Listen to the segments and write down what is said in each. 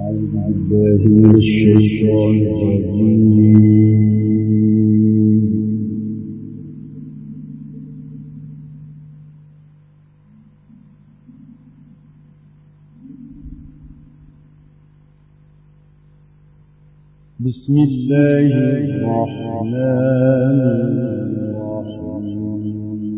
بالله من الشيطان الرجيم. بسم الله الرحمن الرحيم.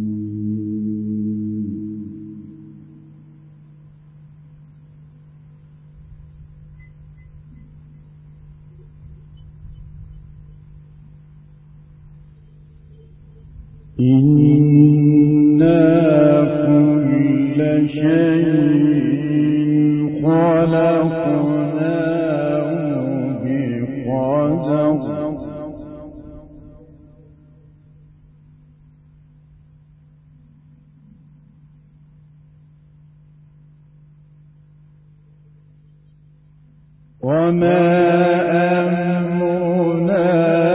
إنا كل شيء خلقناه بقدر وما أمرنا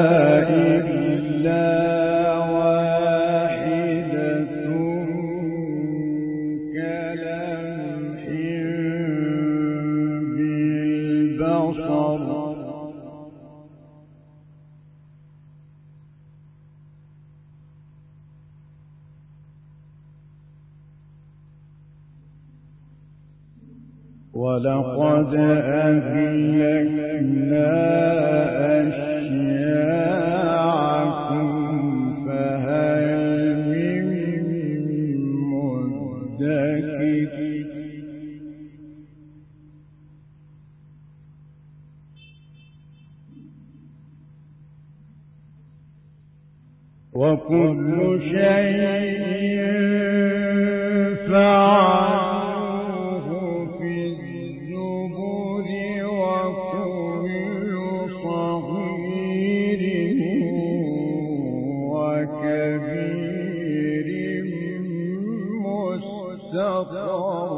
إلا واحدة كلمح بالبصر ولقد أهلكنا أشياعكم فهل من مدكر وكل شيء فعلوه في الزبر وكل صغير وكبير مستطر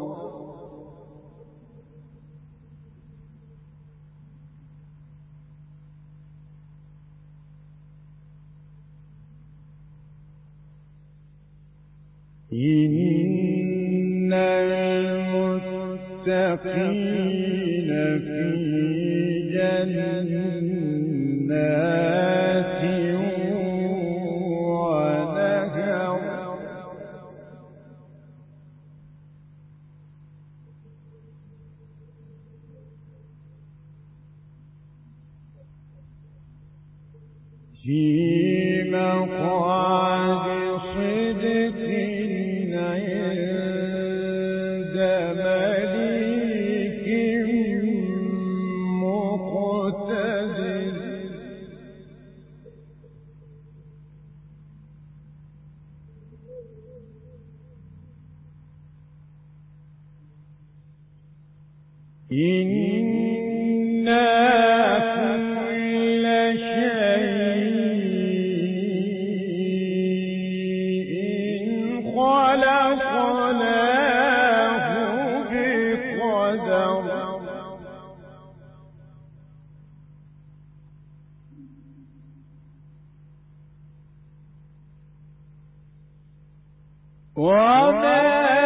إن المتقين في جنات ونهر في مقعد صدق عند مليك مقتدر إنا كل شيء خلقناه بقدر وما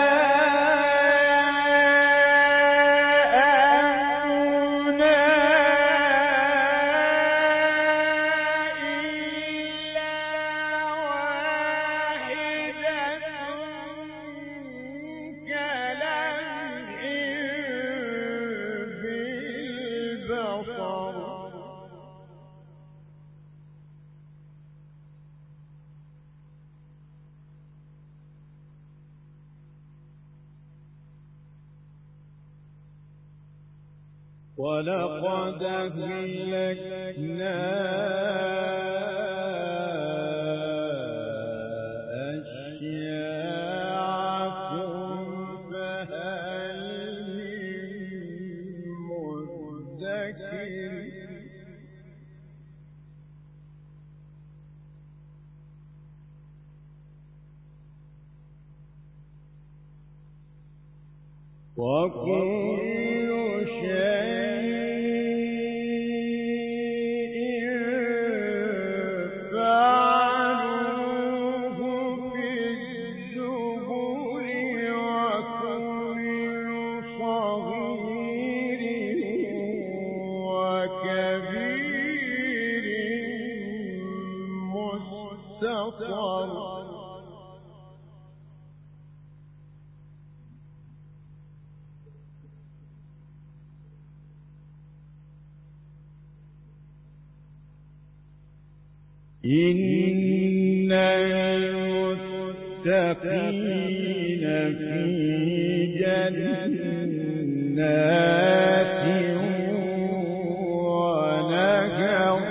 ولقد أهلكنا أشياعكم فهل من مدكر وكل شيء فعلوه في الزبر وكل صغير انتصر إن المتقين في جنات ونهر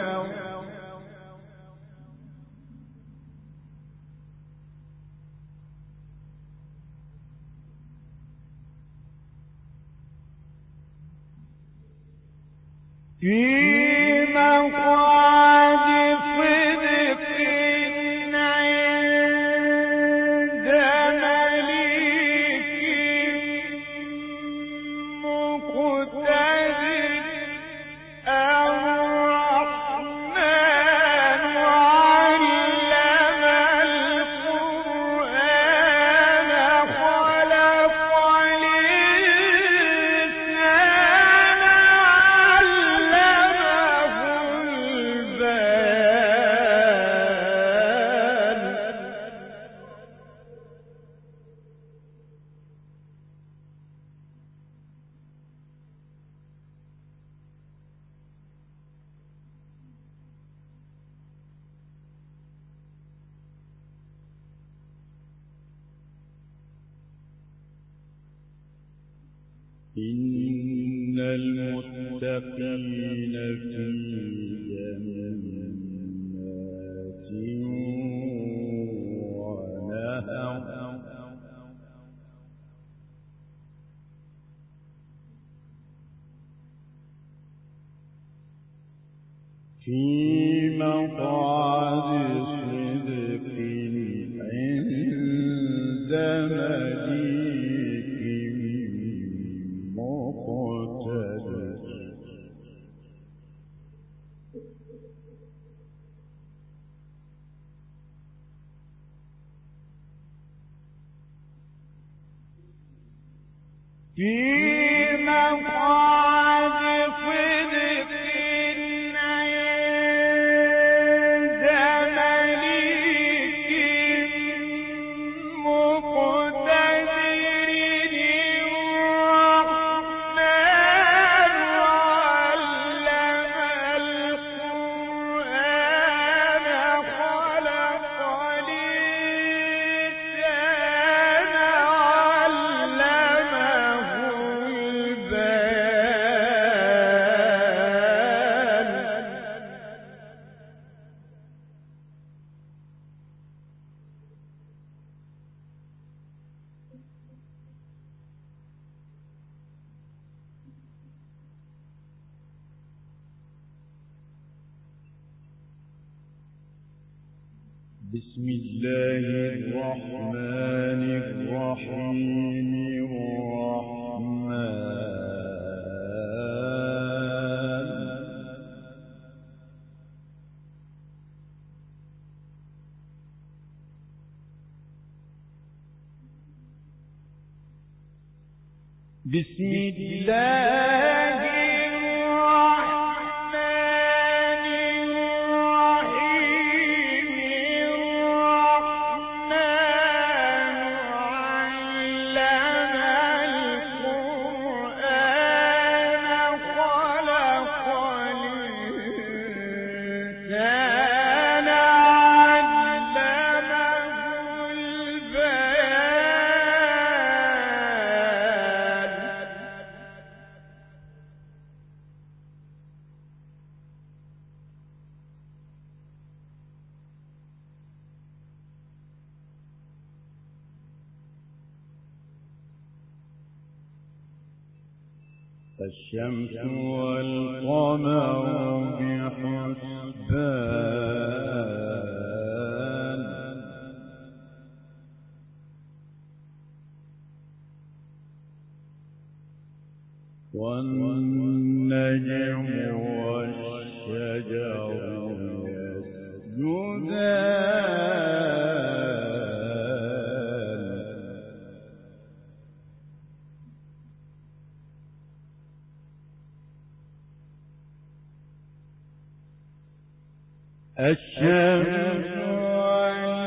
في مقعد صدق عند مليك مقتدر الرحمن علم القرآن خلق الإنسان علمه البيان إن المتقين في جنات ونهر في مقعد صدق عند مليك مقتدر في مقعد صدق عند مليك مقتدر الرحمن علم القرآن خلق الإنسان علمه البيان بسم الله الرحمن الرحيم بسم الله الرحمن الرحيم الرحمن علم القرآن خلق الإنسان علمه البيان الشمس والقمر بحسبان والنجم والشجر يسجدان الشمس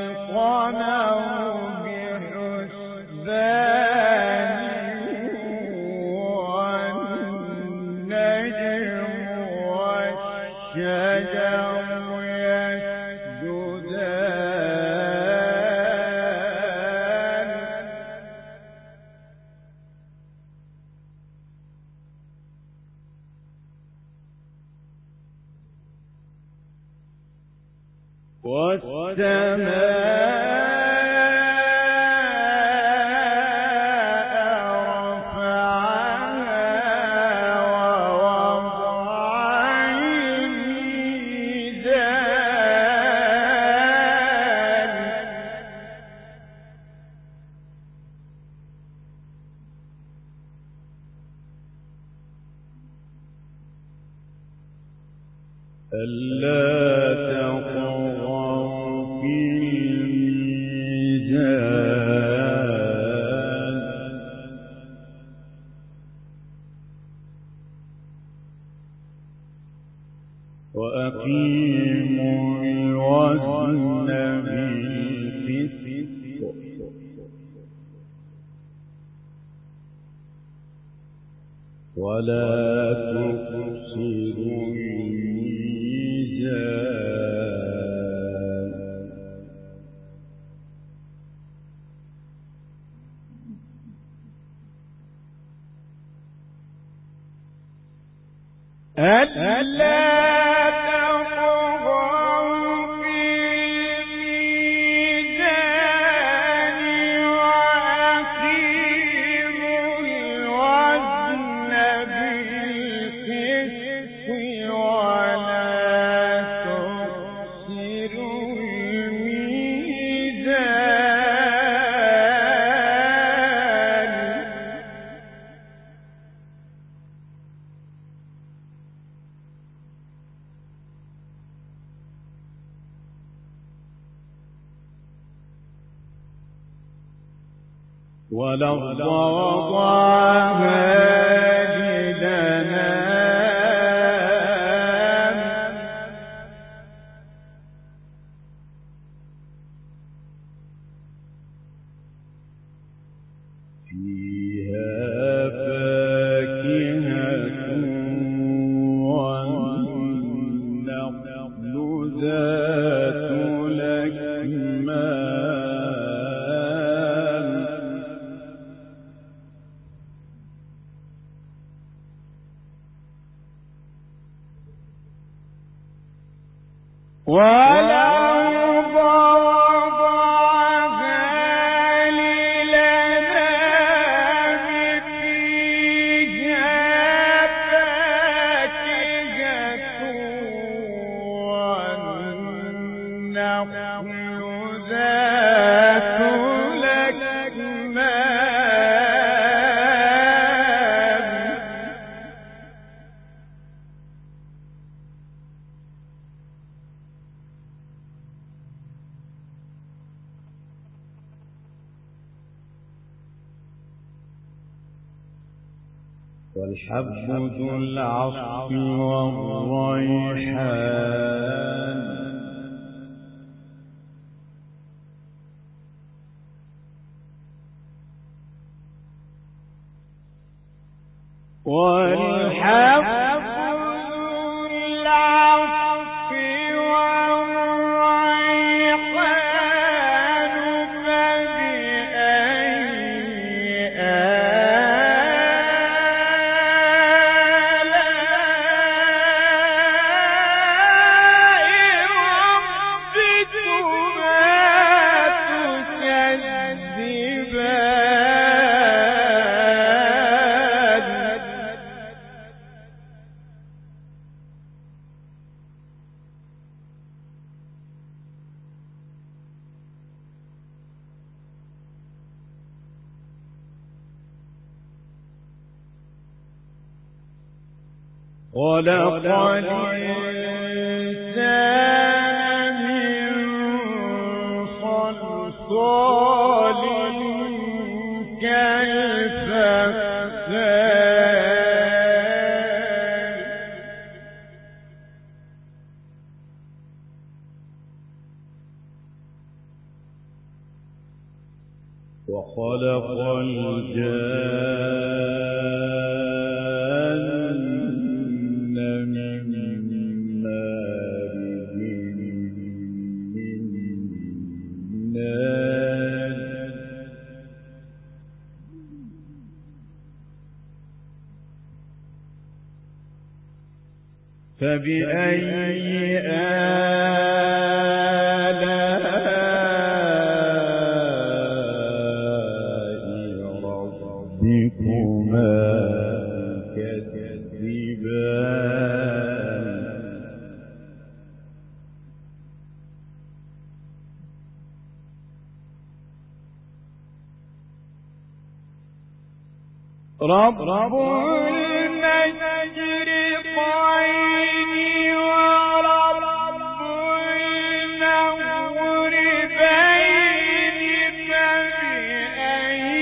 وأقيموا الوزن بالقسط ولا تخسروا الميزان ألا والأرض وضعها للأنام فيها فاكهة والنخل ذات الأكمام والأرض وضعها للأنام فيها فاكهة والنخل ذات الأكمام والحب ذو العصف والريحان والحب ذو العصف والريحان خلق الإنسان من صلصال كالفخار وخلق الجان من مارج من نار فبأي آلاء رب المشرقين ورب المغربين فبأي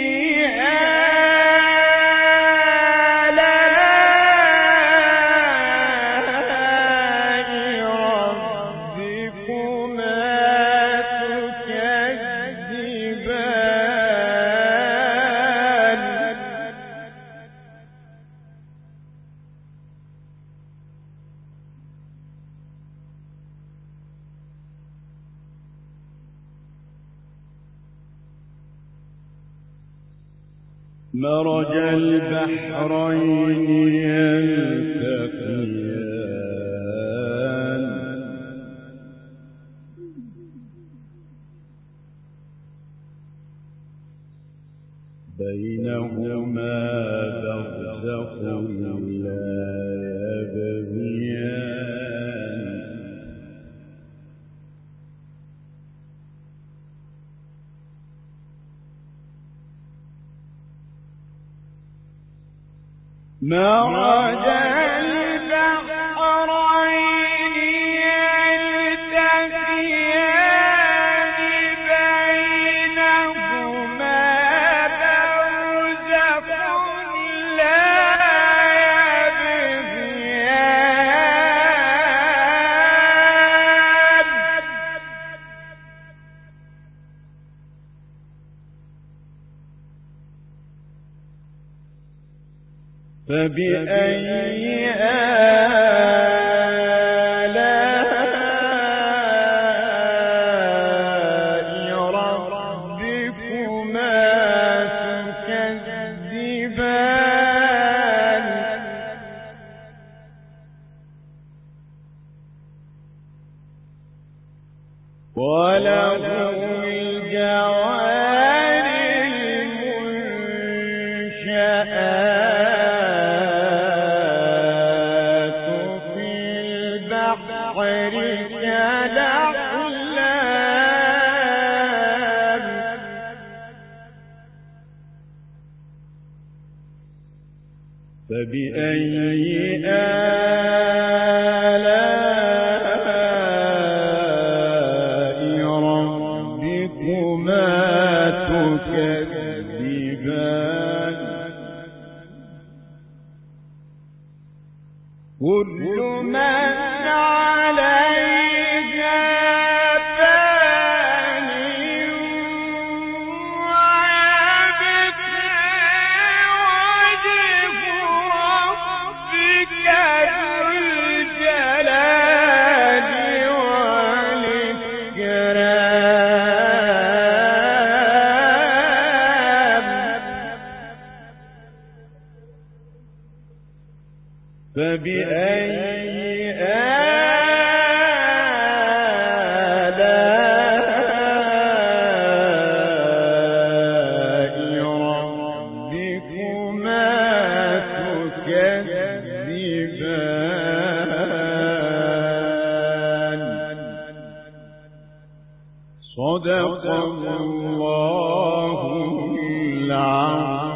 مرج البحرين يلتقيان بينهما برزخ لا يبغيان مرج البحرين يلتقيان بينهما برزخ لا يبغيان فبأي آلاء ربكما تكذبان وله الجوار المنشآت في البحر كالأعلام فبأي آلاء ربكما تكذبان كل من عليها فان ويبقى وجه ربك ذو الجلال والإكرام فبأي آلاء ربكما تكذبان صدق الله العظيم.